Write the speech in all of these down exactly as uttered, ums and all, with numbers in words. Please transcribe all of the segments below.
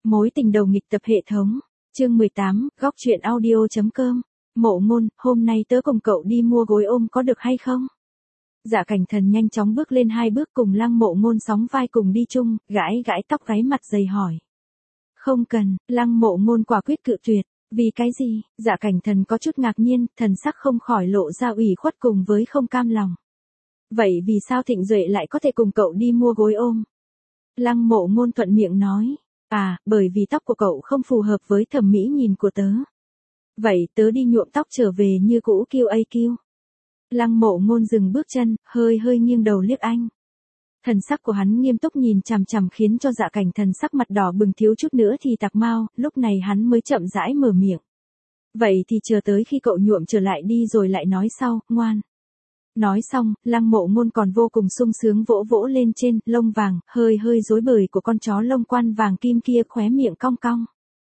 Mối tình đầu nghịch tập hệ thống. Chương mười tám, góc truyện audio.com. Mộ Ngôn, hôm nay tớ cùng cậu đi mua gối ôm có được hay không? Dạ Cảnh Thần nhanh chóng bước lên hai bước cùng Lăng Mộ Ngôn sóng vai cùng đi chung, gãi gãi tóc gáy mặt dày hỏi. Không cần, Lăng Mộ Ngôn quả quyết cự tuyệt. Vì cái gì? Dạ Cảnh Thần có chút ngạc nhiên, thần sắc không khỏi lộ ra ủy khuất cùng với không cam lòng. Vậy vì sao Thịnh Duệ lại có thể cùng cậu đi mua gối ôm? Lăng Mộ Ngôn thuận miệng nói. À, bởi vì tóc của cậu không phù hợp với thẩm mỹ nhìn của tớ. Vậy tớ đi nhuộm tóc trở về như cũ quy a quy. Lăng Mộ Ngôn dừng bước chân, hơi hơi nghiêng đầu liếc anh. Thần sắc của hắn nghiêm túc nhìn chằm chằm khiến cho Dạ Cảnh Thần sắc mặt đỏ bừng thiếu chút nữa thì tạc mau, lúc này hắn mới chậm rãi mở miệng. Vậy thì chờ tới khi cậu nhuộm trở lại đi rồi lại nói sau, ngoan. Nói xong, Lăng Mộ Ngôn còn vô cùng sung sướng vỗ vỗ lên trên, lông vàng, hơi hơi rối bời của con chó lông quan vàng kim kia khóe miệng cong cong.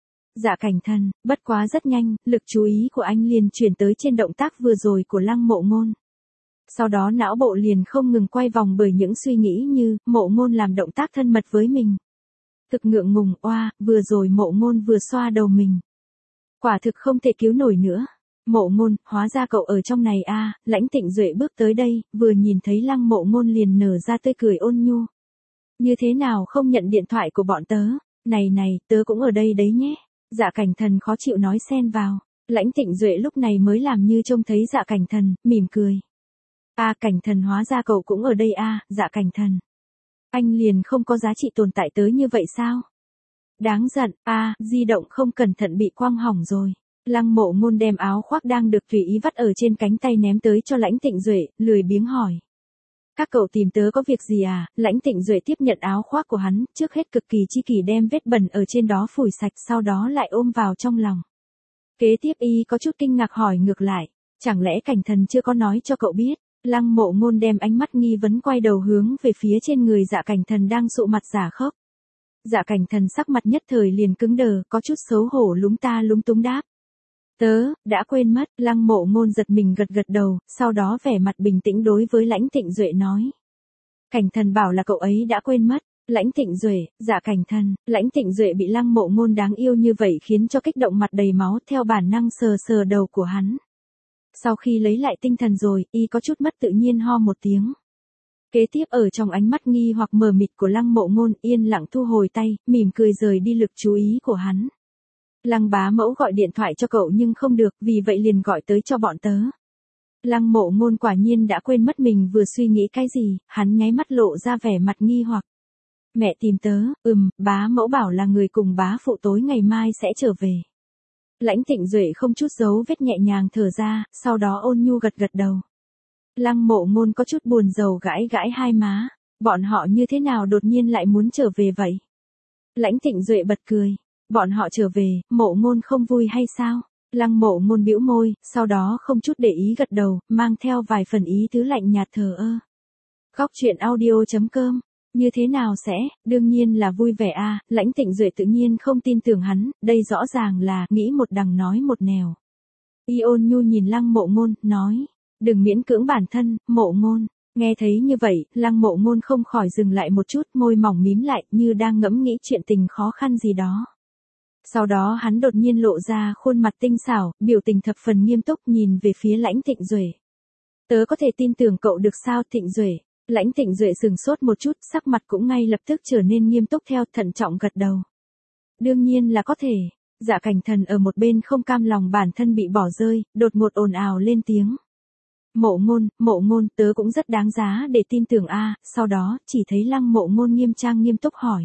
Dạ Cảnh Thần, bất quá rất nhanh, lực chú ý của anh liền chuyển tới trên động tác vừa rồi của Lăng Mộ Ngôn. Sau đó não bộ liền không ngừng quay vòng bởi những suy nghĩ như, Mộ Ngôn làm động tác thân mật với mình. Thực ngượng ngùng, oa, vừa rồi Mộ Ngôn vừa xoa đầu mình. Quả thực không thể cứu nổi nữa. Mộ Ngôn, hóa ra cậu ở trong này a. À, Lãnh Tịnh Duệ bước tới đây, vừa nhìn thấy Lăng Mộ Ngôn liền nở ra tươi cười ôn nhu. Như thế nào không nhận điện thoại của bọn tớ? Này này, tớ cũng ở đây đấy nhé. Dạ Cảnh Thần khó chịu nói xen vào. Lãnh Tịnh Duệ lúc này mới làm như trông thấy Dạ Cảnh Thần, mỉm cười. A à, Cảnh Thần hóa ra cậu cũng ở đây a. À, Dạ Cảnh Thần. Anh liền không có giá trị tồn tại tới như vậy sao? Đáng giận, a, à, di động không cẩn thận bị quăng hỏng rồi. Lăng Mộ Ngôn đem áo khoác đang được tùy ý vắt ở trên cánh tay ném tới cho Lãnh Tịnh Duệ, lười biếng hỏi. Các cậu tìm tớ có việc gì à? Lãnh Tịnh Duệ tiếp nhận áo khoác của hắn, trước hết cực kỳ chi kỷ đem vết bẩn ở trên đó phủi sạch sau đó lại ôm vào trong lòng. Kế tiếp y có chút kinh ngạc hỏi ngược lại, chẳng lẽ Cảnh Thần chưa có nói cho cậu biết? Lăng Mộ Ngôn đem ánh mắt nghi vấn quay đầu hướng về phía trên người Dạ Cảnh Thần đang sụ mặt giả khóc. Dạ Cảnh Thần sắc mặt nhất thời liền cứng đờ, có chút xấu hổ lúng ta lúng túng đáp. Tớ, đã quên mất, Lăng Mộ Ngôn giật mình gật gật đầu, sau đó vẻ mặt bình tĩnh đối với Lãnh Tịnh Duệ nói. Cảnh Thần bảo là cậu ấy đã quên mất. Lãnh Tịnh Duệ, Dạ Cảnh Thần, Lãnh Tịnh Duệ bị Lăng Mộ Ngôn đáng yêu như vậy khiến cho kích động mặt đầy máu theo bản năng sờ sờ đầu của hắn. Sau khi lấy lại tinh thần rồi, y có chút mất tự nhiên ho một tiếng. Kế tiếp ở trong ánh mắt nghi hoặc mờ mịt của Lăng Mộ Ngôn yên lặng thu hồi tay, mỉm cười rời đi lực chú ý của hắn. Lăng bá mẫu gọi điện thoại cho cậu nhưng không được, vì vậy liền gọi tới cho bọn tớ. Lăng Mộ Ngôn quả nhiên đã quên mất mình vừa suy nghĩ cái gì, hắn nháy mắt lộ ra vẻ mặt nghi hoặc. Mẹ tìm tớ, ừm, bá mẫu bảo là người cùng bá phụ tối ngày mai sẽ trở về. Lãnh Tịnh Duệ không chút giấu vết nhẹ nhàng thở ra, sau đó ôn nhu gật gật đầu. Lăng Mộ Ngôn có chút buồn rầu gãi gãi hai má, bọn họ như thế nào đột nhiên lại muốn trở về vậy? Lãnh Tịnh Duệ bật cười. Bọn họ trở về, Mộ Ngôn không vui hay sao? Lăng Mộ Ngôn bĩu môi, sau đó không chút để ý gật đầu, mang theo vài phần ý tứ lạnh nhạt thờ ơ. Góc truyện audio.com. Như thế nào sẽ, đương nhiên là vui vẻ a. À, Lãnh Tịnh Duệ tự nhiên không tin tưởng hắn, đây rõ ràng là nghĩ một đằng nói một nẻo. Y ôn nhu nhìn Lăng Mộ Ngôn, nói, đừng miễn cưỡng bản thân, Mộ Ngôn. Nghe thấy như vậy, Lăng Mộ Ngôn không khỏi dừng lại một chút, môi mỏng mím lại, như đang ngẫm nghĩ chuyện tình khó khăn gì đó. Sau đó hắn đột nhiên lộ ra khuôn mặt tinh xảo, biểu tình thập phần nghiêm túc nhìn về phía Lãnh Tịnh Duệ. Tớ có thể tin tưởng cậu được sao Tịnh Duệ? Lãnh Tịnh Duệ sừng sốt một chút, sắc mặt cũng ngay lập tức trở nên nghiêm túc theo, thận trọng gật đầu. Đương nhiên là có thể. Dạ Cảnh Thần ở một bên không cam lòng bản thân bị bỏ rơi, đột ngột ồn ào lên tiếng. Mộ Ngôn, Mộ Ngôn, tớ cũng rất đáng giá để tin tưởng a. À, sau đó, chỉ thấy Lăng Mộ Ngôn nghiêm trang nghiêm túc hỏi.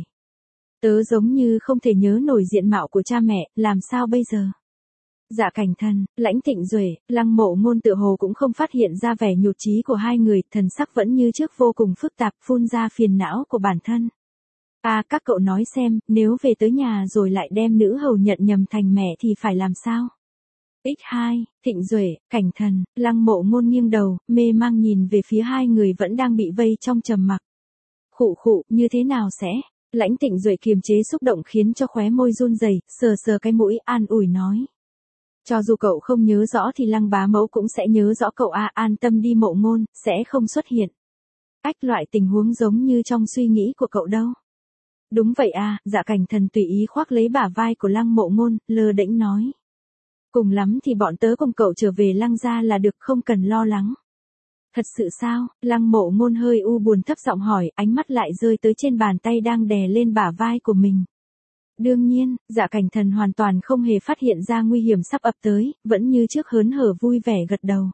Tớ giống như không thể nhớ nổi diện mạo của cha mẹ, làm sao bây giờ? Dạ Cảnh Thần, Lãnh Tịnh Duệ, Lăng Mộ Ngôn tự hồ cũng không phát hiện ra vẻ nhụt chí của hai người, thần sắc vẫn như trước vô cùng phức tạp, phun ra phiền não của bản thân. À, các cậu nói xem, nếu về tới nhà rồi lại đem nữ hầu nhận nhầm thành mẹ thì phải làm sao? ích hai, Tịnh Duệ, Cảnh Thần, Lăng Mộ Ngôn nghiêng đầu, mê mang nhìn về phía hai người vẫn đang bị vây trong trầm mặc. Khụ khụ, như thế nào sẽ? Lãnh Tịnh Duệ kiềm chế xúc động khiến cho khóe môi run rẩy, sờ sờ cái mũi, an ủi nói. Cho dù cậu không nhớ rõ thì Lăng bá mẫu cũng sẽ nhớ rõ cậu a, à, an tâm đi Mộ Ngôn, sẽ không xuất hiện. Ách loại tình huống giống như trong suy nghĩ của cậu đâu. Đúng vậy à, Dạ Cảnh Thần tùy ý khoác lấy bả vai của Lăng Mộ Ngôn, lơ đễnh nói. Cùng lắm thì bọn tớ cùng cậu trở về Lăng gia là được, không cần lo lắng. Thật sự sao? Lăng Mộ Ngôn hơi u buồn thấp giọng hỏi, ánh mắt lại rơi tới trên bàn tay đang đè lên bả vai của mình. Đương nhiên, Dạ Cảnh Thần hoàn toàn không hề phát hiện ra nguy hiểm sắp ập tới, vẫn như trước hớn hở vui vẻ gật đầu.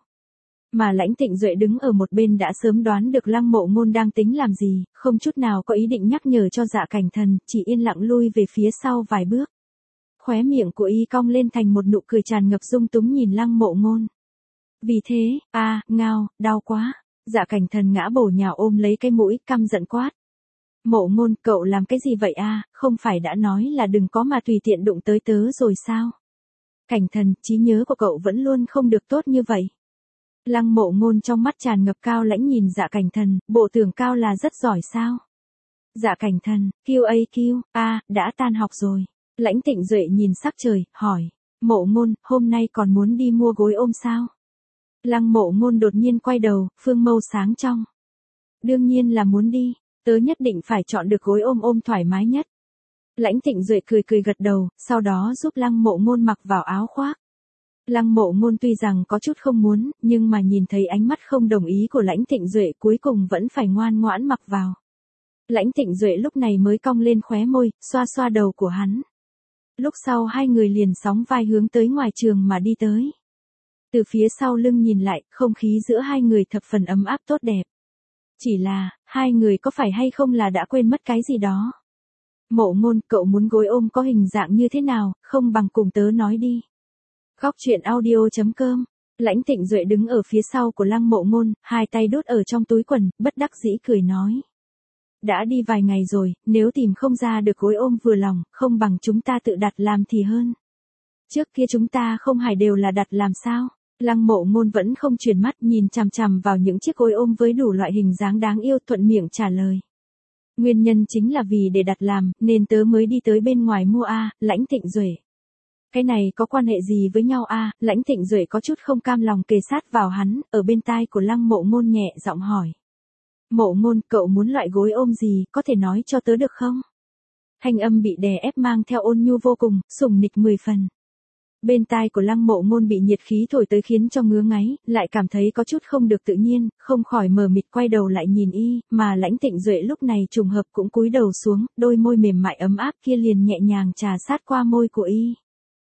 Mà Lãnh Tịnh Duệ đứng ở một bên đã sớm đoán được Lăng Mộ Ngôn đang tính làm gì, không chút nào có ý định nhắc nhở cho Dạ Cảnh Thần, chỉ yên lặng lui về phía sau vài bước. Khóe miệng của y cong lên thành một nụ cười tràn ngập dung túng nhìn Lăng Mộ Ngôn. Vì thế, a, à, ngao, đau quá. Dạ Cảnh Thần ngã bổ nhào ôm lấy cái mũi, căm giận quát. Mộ Ngôn, cậu làm cái gì vậy a, à? Không phải đã nói là đừng có mà tùy tiện đụng tới tớ rồi sao? Cảnh Thần, trí nhớ của cậu vẫn luôn không được tốt như vậy. Lăng Mộ Ngôn trong mắt tràn ngập cao lãnh nhìn Dạ Cảnh Thần, bộ tưởng cao là rất giỏi sao? Dạ Cảnh Thần, Q A Q, a, đã tan học rồi. Lãnh Tịnh Duệ nhìn sắc trời, hỏi. Mộ Ngôn, hôm nay còn muốn đi mua gối ôm sao? Lăng Mộ Ngôn đột nhiên quay đầu, phương mâu sáng trong. Đương nhiên là muốn đi, tớ nhất định phải chọn được gối ôm ôm thoải mái nhất. Lãnh Tịnh Duệ cười cười gật đầu, sau đó giúp Lăng Mộ Ngôn mặc vào áo khoác. Lăng Mộ Ngôn tuy rằng có chút không muốn, nhưng mà nhìn thấy ánh mắt không đồng ý của Lãnh Tịnh Duệ cuối cùng vẫn phải ngoan ngoãn mặc vào. Lãnh Tịnh Duệ lúc này mới cong lên khóe môi, xoa xoa đầu của hắn. Lúc sau hai người liền sóng vai hướng tới ngoài trường mà đi tới. Từ phía sau lưng nhìn lại, không khí giữa hai người thập phần ấm áp tốt đẹp. Chỉ là, hai người có phải hay không là đã quên mất cái gì đó. Mộ Ngôn, cậu muốn gối ôm có hình dạng như thế nào, không bằng cùng tớ nói đi. Góc truyện audio chấm com. Lãnh Tịnh Duệ đứng ở phía sau của Lăng Mộ Ngôn, hai tay đút ở trong túi quần, bất đắc dĩ cười nói. Đã đi vài ngày rồi, nếu tìm không ra được gối ôm vừa lòng, không bằng chúng ta tự đặt làm thì hơn. Trước kia chúng ta không phải đều là đặt làm sao? Lăng Mộ Ngôn vẫn không chuyển mắt nhìn chằm chằm vào những chiếc gối ôm với đủ loại hình dáng đáng yêu, thuận miệng trả lời. Nguyên nhân chính là vì để đặt làm, nên tớ mới đi tới bên ngoài mua a, Lãnh Tịnh Duệ. Cái này có quan hệ gì với nhau a? Lãnh Tịnh Duệ có chút không cam lòng kề sát vào hắn, ở bên tai của Lăng Mộ Ngôn nhẹ giọng hỏi. Mộ Ngôn, cậu muốn loại gối ôm gì, có thể nói cho tớ được không? Thanh âm bị đè ép mang theo ôn nhu vô cùng, sủng nịch mười phần. Bên tai của Lăng Mộ Ngôn bị nhiệt khí thổi tới khiến cho ngứa ngáy, lại cảm thấy có chút không được tự nhiên, không khỏi mờ mịt quay đầu lại nhìn y, mà Lãnh Tịnh Duệ lúc này trùng hợp cũng cúi đầu xuống, đôi môi mềm mại ấm áp kia liền nhẹ nhàng trà sát qua môi của y.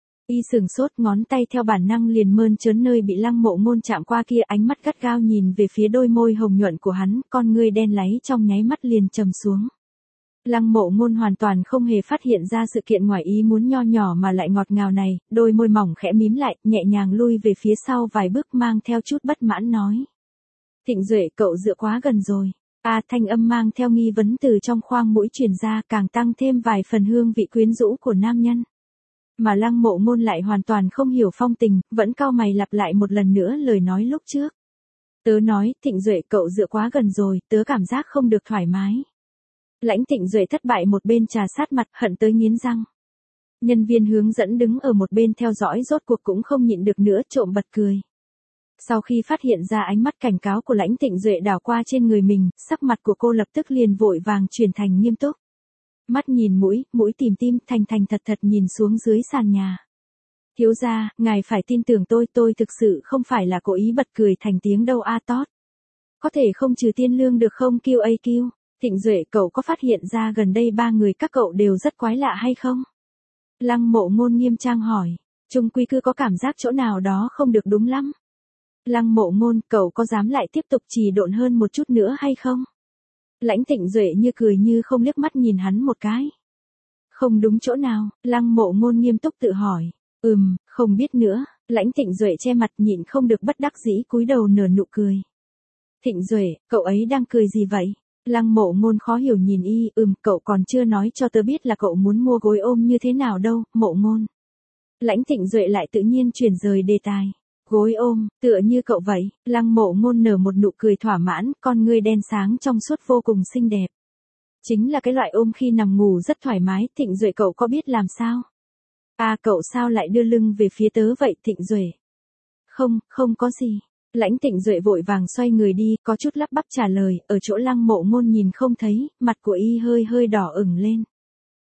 Y sừng sốt, ngón tay theo bản năng liền mơn trớn nơi bị Lăng Mộ Ngôn chạm qua kia, ánh mắt gắt gao nhìn về phía đôi môi hồng nhuận của hắn, con ngươi đen láy trong nháy mắt liền trầm xuống. Lăng Mộ Ngôn hoàn toàn không hề phát hiện ra sự kiện ngoài ý muốn nho nhỏ mà lại ngọt ngào này, đôi môi mỏng khẽ mím lại, nhẹ nhàng lui về phía sau vài bước mang theo chút bất mãn nói. Tịnh Duệ, cậu dựa quá gần rồi. A, à, thanh âm mang theo nghi vấn từ trong khoang mũi truyền ra, càng tăng thêm vài phần hương vị quyến rũ của nam nhân. Mà Lăng Mộ Ngôn lại hoàn toàn không hiểu phong tình, vẫn cau mày lặp lại một lần nữa lời nói lúc trước. Tớ nói, Tịnh Duệ, cậu dựa quá gần rồi, tớ cảm giác không được thoải mái. Lãnh Tịnh Duệ thất bại một bên trà sát mặt, hận tới nghiến răng. Nhân viên hướng dẫn đứng ở một bên theo dõi rốt cuộc cũng không nhịn được nữa, trộm bật cười. Sau khi phát hiện ra ánh mắt cảnh cáo của Lãnh Tịnh Duệ đảo qua trên người mình, sắc mặt của cô lập tức liền vội vàng chuyển thành nghiêm túc. Mắt nhìn mũi, mũi tìm tim, thành thành thật thật nhìn xuống dưới sàn nhà. Thiếu gia, ngài phải tin tưởng tôi, tôi thực sự không phải là cố ý bật cười thành tiếng đâu a tót. Có thể không trừ tiên lương được không Q A Q? Tịnh Duệ, cậu có phát hiện ra gần đây ba người các cậu đều rất quái lạ hay không? Lăng Mộ Ngôn nghiêm trang hỏi, chung quy cứ có cảm giác chỗ nào đó không được đúng lắm. Lăng Mộ Ngôn, cậu có dám lại tiếp tục trì độn hơn một chút nữa hay không? Lãnh Tịnh Duệ như cười như không liếc mắt nhìn hắn một cái. Không đúng chỗ nào? Lăng Mộ Ngôn nghiêm túc tự hỏi. Ừm, không biết nữa. Lãnh Tịnh Duệ che mặt nhịn không được bất đắc dĩ cúi đầu nở nụ cười. Tịnh Duệ, cậu ấy đang cười gì vậy? Lăng Mộ Ngôn khó hiểu nhìn y, ừm, cậu còn chưa nói cho tớ biết là cậu muốn mua gối ôm như thế nào đâu, Mộ Ngôn. Lãnh Tịnh Duệ lại tự nhiên chuyển rời đề tài. Gối ôm, tựa như cậu vậy. Lăng Mộ Ngôn nở một nụ cười thỏa mãn, con ngươi đen sáng trong suốt vô cùng xinh đẹp. Chính là cái loại ôm khi nằm ngủ rất thoải mái. Tịnh Duệ, cậu có biết làm sao? À, cậu sao lại đưa lưng về phía tớ vậy Tịnh Duệ? Không, không có gì. Lãnh Tịnh Duệ vội vàng xoay người đi, có chút lắp bắp trả lời, ở chỗ Lăng Mộ Ngôn nhìn không thấy, mặt của y hơi hơi đỏ ửng lên.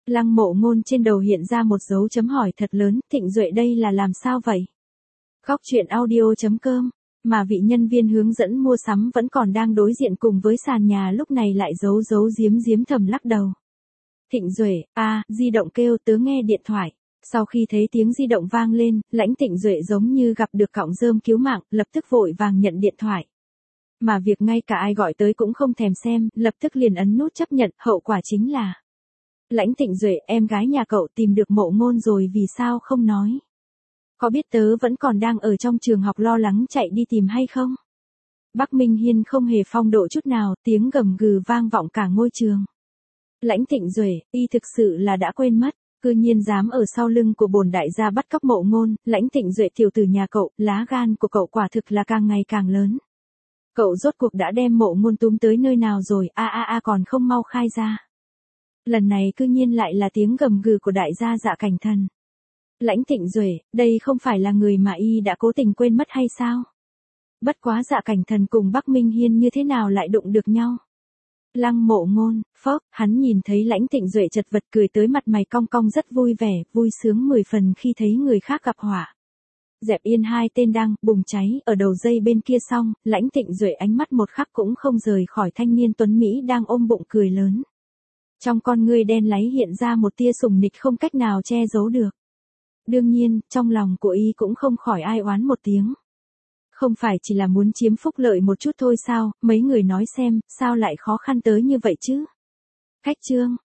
Lăng Mộ Ngôn trên đầu hiện ra một dấu chấm hỏi thật lớn, Thịnh Duệ đây là làm sao vậy? Góc truyện audio.com, mà vị nhân viên hướng dẫn mua sắm vẫn còn đang đối diện cùng với sàn nhà lúc này lại giấu giấu giếm giếm thầm lắc đầu. Thịnh Duệ, a, à, di động kêu, tớ nghe điện thoại. Sau khi thấy tiếng di động vang lên, Lãnh Thịnh Duệ giống như gặp được cọng rơm cứu mạng, lập tức vội vàng nhận điện thoại. Mà việc ngay cả ai gọi tới cũng không thèm xem, lập tức liền ấn nút chấp nhận, hậu quả chính là Lãnh Thịnh Duệ, em gái nhà cậu tìm được Mộ Ngôn rồi vì sao không nói? Có biết tớ vẫn còn đang ở trong trường học lo lắng chạy đi tìm hay không? Bắc Minh Hiên không hề phong độ chút nào, tiếng gầm gừ vang vọng cả ngôi trường. Lãnh Thịnh Duệ, y thực sự là đã quên mất, cư nhiên dám ở sau lưng của bổn đại gia bắt cóc Mộ Ngôn, Lãnh Thịnh Duệ tiểu tử nhà cậu, lá gan của cậu quả thực là càng ngày càng lớn. Cậu rốt cuộc đã đem Mộ Ngôn túm tới nơi nào rồi, a a a còn không mau khai ra. Lần này cư nhiên lại là tiếng gầm gừ của đại gia Dạ Cảnh Thần. Lãnh Thịnh Duệ, đây không phải là người mà y đã cố tình quên mất hay sao? Bất quá Dạ Cảnh Thần cùng Bắc Minh Hiên như thế nào lại đụng được nhau? Lăng Mộ Ngôn, phốc, hắn nhìn thấy Lãnh Thịnh Duệ chật vật cười tới mặt mày cong cong rất vui vẻ, vui sướng mười phần khi thấy người khác gặp họa. Dẹp yên hai tên đang bùng cháy ở đầu dây bên kia xong, Lãnh Thịnh Duệ ánh mắt một khắc cũng không rời khỏi thanh niên tuấn Mỹ đang ôm bụng cười lớn. Trong con ngươi đen láy hiện ra một tia sùng nịch không cách nào che giấu được. Đương nhiên, trong lòng của y cũng không khỏi ai oán một tiếng. Không phải chỉ là muốn chiếm phúc lợi một chút thôi sao, mấy người nói xem, sao lại khó khăn tới như vậy chứ? Khách trương,